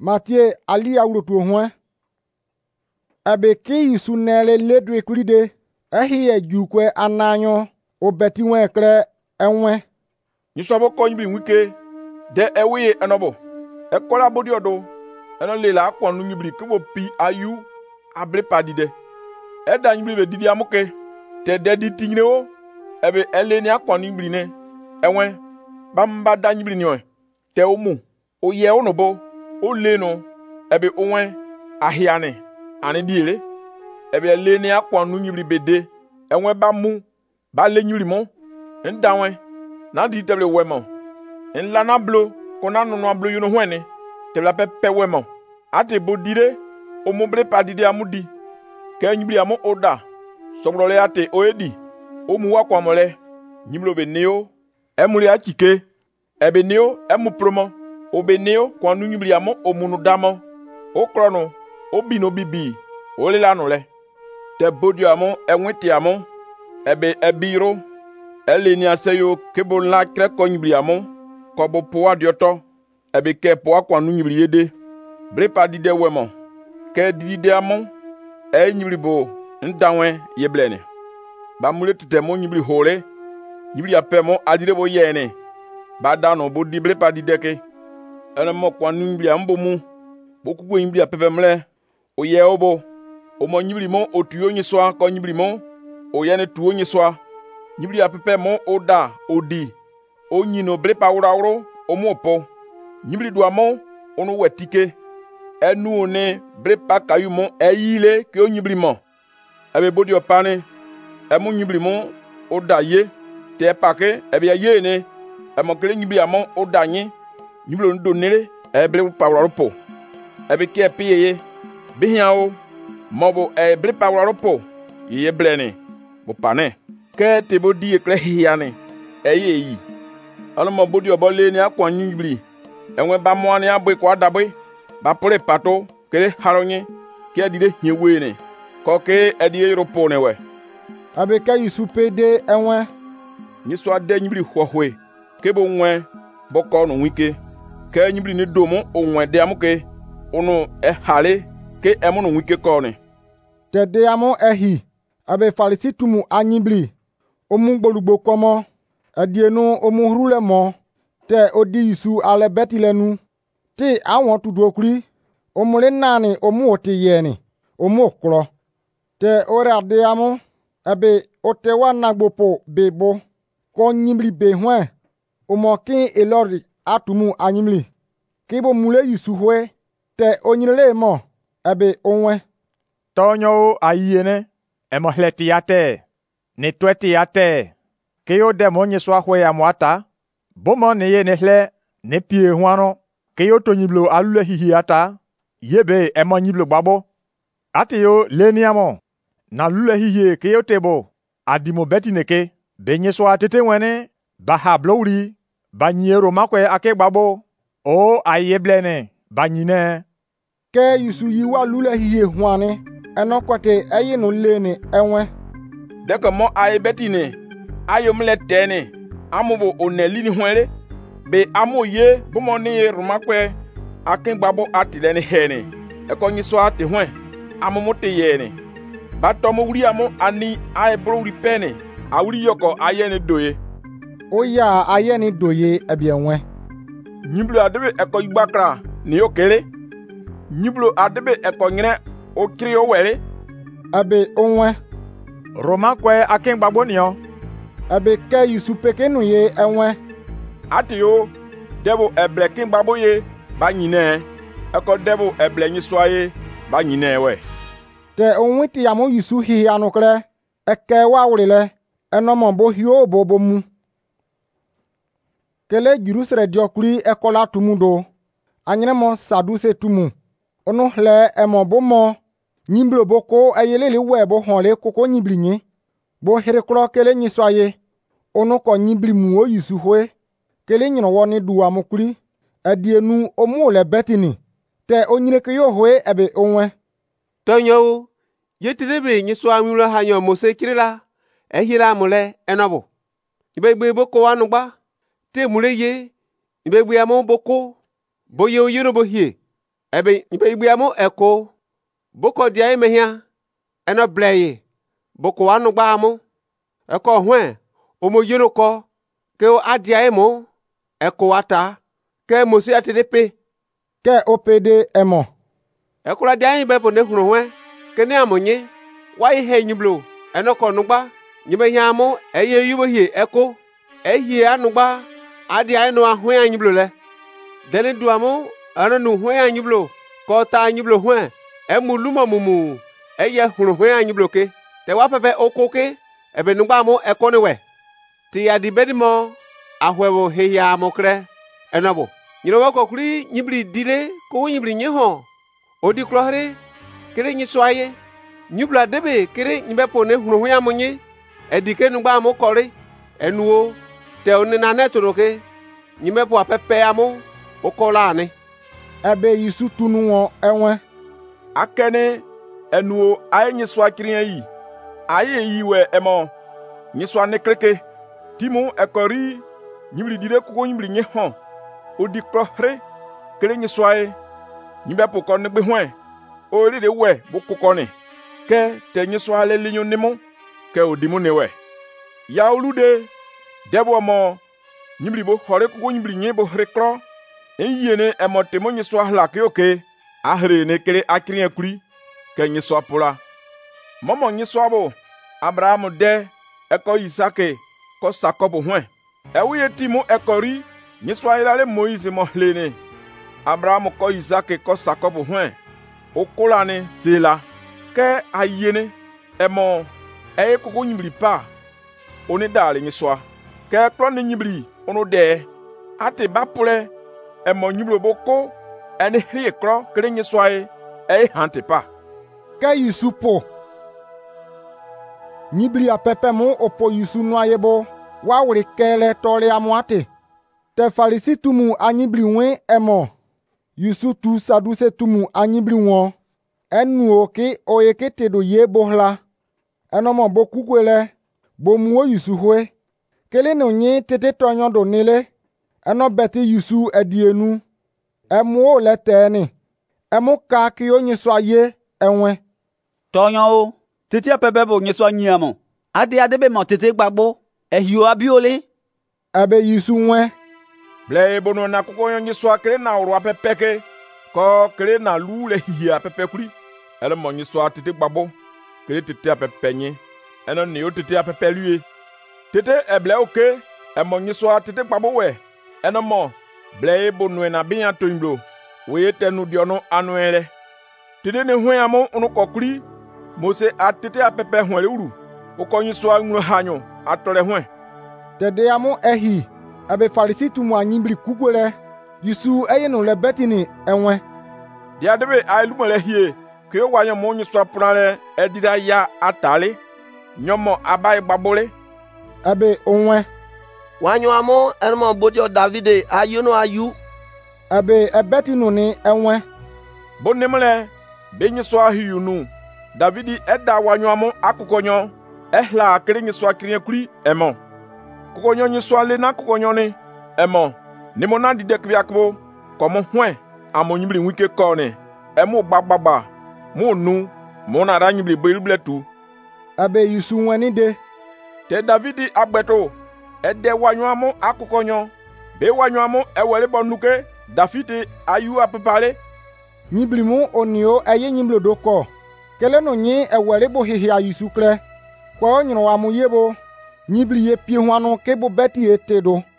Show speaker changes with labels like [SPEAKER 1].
[SPEAKER 1] Mathieu ali awurotu hwan. Ebe ki Yesu nele ledwe kuride. Ehi jukwe ananyo obeti wen kre enwen.
[SPEAKER 2] Nyiswabo ko nyibri wike de ewe enobo. Ekola bodi odo. Eno lela akwa nu nyibri kubo pi ayu abre padide. Eda nyibri be didi amuke. Te dedi tingre o. Ebe eleni akwa nu nyibri ne. Enwen. Bamba da nyibri ni o. Te omu. Oye onobo. O leno. Ebe onwen. Ahiane. Ane diele. Ebe eleni akwa nu nyibri bede. Enwen ba mu. Ba le nyibri mo. Ndawen. Na di teble wemo. Nla na blo. Kona no blo yuno hwene. Tebla pepe wemo. Ate bodire. Omobre padide amudi. Ke nyibri amo oda. Sobrole ate oedi. Omu wakwa mole. Nyimlo be neo. Emuli achike. Ebe neo. Emu promo. Obe neo. Kwa nu nyibri amo omunu damo. Okrono. Obino bibi. Olela nole. Te bodio amo. Enwete amo. Ebe ebiro. Eleni aseyo. Kebo la kreko nyibri amo. Kobo poa dioto. Ebe ke poa kwa nu nyibri yede. Brepa dide wemo. Ke dide amo. Nyibri bo. Ndawen yeblene. Ba mule tete mo nyibri hore. Nyibri ape mo adire bo yene. Ba dano bo dibre pa dideke. Ene mo kwa nyibri ambo mu. Bo kugo nyibri apepe mle. O ye obo. O mo nyibri mo otuyo nyiswa ko nyibri mo. O yene tuyo nyiswa. Nyibri apepe mo oda odi. O nyino brepa urauro. O mo po. Nyibri dua mo onu wetike. Enu one brepa kayu mo eyile ke o nyibri mo. Ebe bodi opane. Emu nyibri mo oda ye. Te pake ebe ye ne. Emo kele nyibri amo oda nye. Nyibri onu donele. Ebe pawra po. Ebe ke piye ye. Bihia o. Mobo ebe pawra po. Ye blene. Bo pane. Ke te bodi ekle hiane. Eye yi. Alo mo bodi obole ni akwa nyibri. Enwe ba mo ani abwe kwa dabwe. Ba pole pato. Kele haronye. Ke adide hiewe ne. Koke edie yopo ne we.
[SPEAKER 1] Abeka Yesu pede enwen.
[SPEAKER 2] Nyiswa de nyibri hwohwe. Kebo nwen boko no wike. Ke nyibri ne domo onwen de amuke. Ono hale ke emo no wike ko ne.
[SPEAKER 1] Te de amo ehi. Abe falisi tumu anyibri. Omu gbolugbo komo. Edienu omu rule mo. Te odi Yesu ale betilenu. Ti awon tudokuri. Omule nani omu oti yeni. Omu okro. Te ore ade amo. Ebe otewa nagbopo bebo. Ko nyimli be hwen. Omokin elori atumu anyimli. Kibo mule Yesu hwe. Te onyile mo. Ebe onwe.
[SPEAKER 3] Tonyo ayene. Emo hleti yate. Ne tweti yate. Keyo demo nyeswa hwe ya mwata. Bomo ne ye ne hle. Ne pie hwano. Keyo to nyiblo alule hihi yata. Yebe emo nyiblo babo. Ate yo leni amo. Na lule hihi keyo tebo. Adimo beti neke. Benye so atete wene. Baha blowri. Banyero makwe ake babo. O ayeblene. Banyine.
[SPEAKER 1] Ke Yesu yiwa lule hihi hwane. Eno kwate eyinu lene enwe.
[SPEAKER 2] Deko mo aye beti ne. Ayo mle tene. Amubo onelini hwere. Be amo ye. Bumo ne rumakwe. Ake babo atilene hene. Eko nyiso ate hwen. Amomote yene. Batomo wuri amo ani aye bro ripene. Awuri yoko ayene doye.
[SPEAKER 1] Oya ayene doye ebienwe.
[SPEAKER 2] Nyiblo adebe eko igbakra ni okele. Nyiblo adebe eko nyine okiri owere.
[SPEAKER 1] Ebe onwe.
[SPEAKER 3] Roma kwe aken gbagbo niyo.
[SPEAKER 1] Ebe ke Yesu pekenu ye enwe.
[SPEAKER 2] Ati yo debo eble kin gbagbo ye ba nyine. Eko debo eble nyiswa ye ba nyine we.
[SPEAKER 1] Te onwiti amo Yesu hihi anukle. Eke wawrile. Enomo bo hio bobo mu. Kele Jerusalem diokuri ekola tumudo. Anyinemo saduse tumu. Onu hle emo bo mo. Nyimblo boko ayelele webo honle koko nyibli nye. Bo hereklo kele nyiswaye. Onu ko nyibli muo Yesu hwe. Kele nyino woni duwa mokuri. Edienu omu le betini. Te onyireke yo hwe ebe onwe.
[SPEAKER 4] Tonyo. Yetirebe nyiswa nwilo hanyo mose kirila. Ehira mule enobo. Ibegbe boko wanugba. Te mule ye. Ibegbe amo boko. Boye oyero bohie. ebe nyibe igbiamu eko boko dia emehia eno bleye boko anu gba amu eko hwen omo yeno ko ke o adia emo eko ata ke mosi atedepe
[SPEAKER 1] ke opede emo
[SPEAKER 4] ekula dia yin bebo ne hunu hwen ke ne amunye wa ihe nyiblo eno ko nugba nyibe hiamu eye yubo hie eko ehie anugba adia eno ahwen anyiblo le deni duamu ano nu hwen anyiblo ko ta anyiblo hwen emulumo mumu eye hunu hwen anyiblo ke te wa pepe okoke ebe nugba mu eko ne we ti adi bedimo ahwewo heya mokre enobo nyino wa ko kuri nyibli dile ko nyibli nyeho odi krohre kere nyi swaye nyibla debe kere nyibe po ne hunu hwen amunye edike nugba mu kore enuo te oni na netoroke nyime po apepe amu okola ani
[SPEAKER 1] ebe yisu tunu won enwe
[SPEAKER 2] akene enuo aye nyiswa kirian yi aye yiwe emo nyiswa ne kreke timu ekori nyibli dire kuko nyibli nye hon odi krohre kere nyiswa e nyimbe po ko ne gbe hwen ori de we bo kuko ni ke te nyiswa le linyo nimo ke odimu ne we ya olude debo mo nyibli bo hore kuko nyibli nye bo hrekro enyene emote mo nyiswa hla ke oke ahre ne kere akiri akuri ke nyiswa pula momo nyiswa bo Abraham de eko Isake ko Jacob hwen ewiye timu ekori nyiswa ilale Moise mo hlene Abraham ko Isake ko Jacob hwen okulane sela ke ayene emo eye kuko nyibli pa oni dale nyiswa ke klo ni nyibli ono de ate bapule emo nyiblo boko ene hie kro kere nyiswa e hante pa
[SPEAKER 1] ke yisu po nyibli apepe mu opo yisu no ayebo wa wuri kele tole amuate te farisi tumu anyibli wen emo yisu tu saduse tumu anyibli won enu oke oyeke tedo ye bohla enomo bokukwele bomuo yisu hwe kele no nyi tete tonyo do nile eno beti yisu edienu emuo le teni emu ka ki onyiswa ye enwe
[SPEAKER 5] tonyo o tete apebe bo nyiswa nyiamo ade be mo tete gbagbo ehio abiole
[SPEAKER 1] ebe yisu nwe
[SPEAKER 2] ble bono na kuko nyiswa kere na uru apepeke ko kere na lu le hia pepe kuri ele mo nyiswa tete gbagbo kere tete apepe nyi eno ni o tete apepe luye tete eble oke emo nyiswa tete gbagbo we eno mo ble bono na biya to imblo we tenu diono anuere tete ne hwen amo unu kokuri Mose atete apepe hwen uru uko nyiswa nru hanyo atore hwen
[SPEAKER 1] tede amu ehi abe farisi tumu anyibli kukwele yisu eyenu le betini enwe
[SPEAKER 2] dia debe ailumo le hie ke wanyo mo nyiswa prale edida ya atale nyomo abai babole
[SPEAKER 1] abe onwe
[SPEAKER 6] wanyo amo enmo bodio Davide ayuno ayu
[SPEAKER 1] abe ebetinu ni enwe
[SPEAKER 2] bonemle be nyiswa hiyunu Davidi eda wanyo amo akukonyo ehla kere nyiswa kiri kuri emo kukonyo nyiswa le na kukonyo ni emo ni mo na dide kbiakbo komo hwen amo nyibli wike kone emo gbagbagba mo nu mo na ra nyibli belubletu
[SPEAKER 1] abe yisu wani de
[SPEAKER 2] te Davidi agbeto ede wanyo amo akukonyo be wanyo amo ewele bonuke Davidi ayu apepale
[SPEAKER 1] nyibli mu onio eye nyiblo doko kele no nyi ewele bo hihia yisu kre kwa nyino amu yebo nyibli ye pie hwanu ke bo beti etedo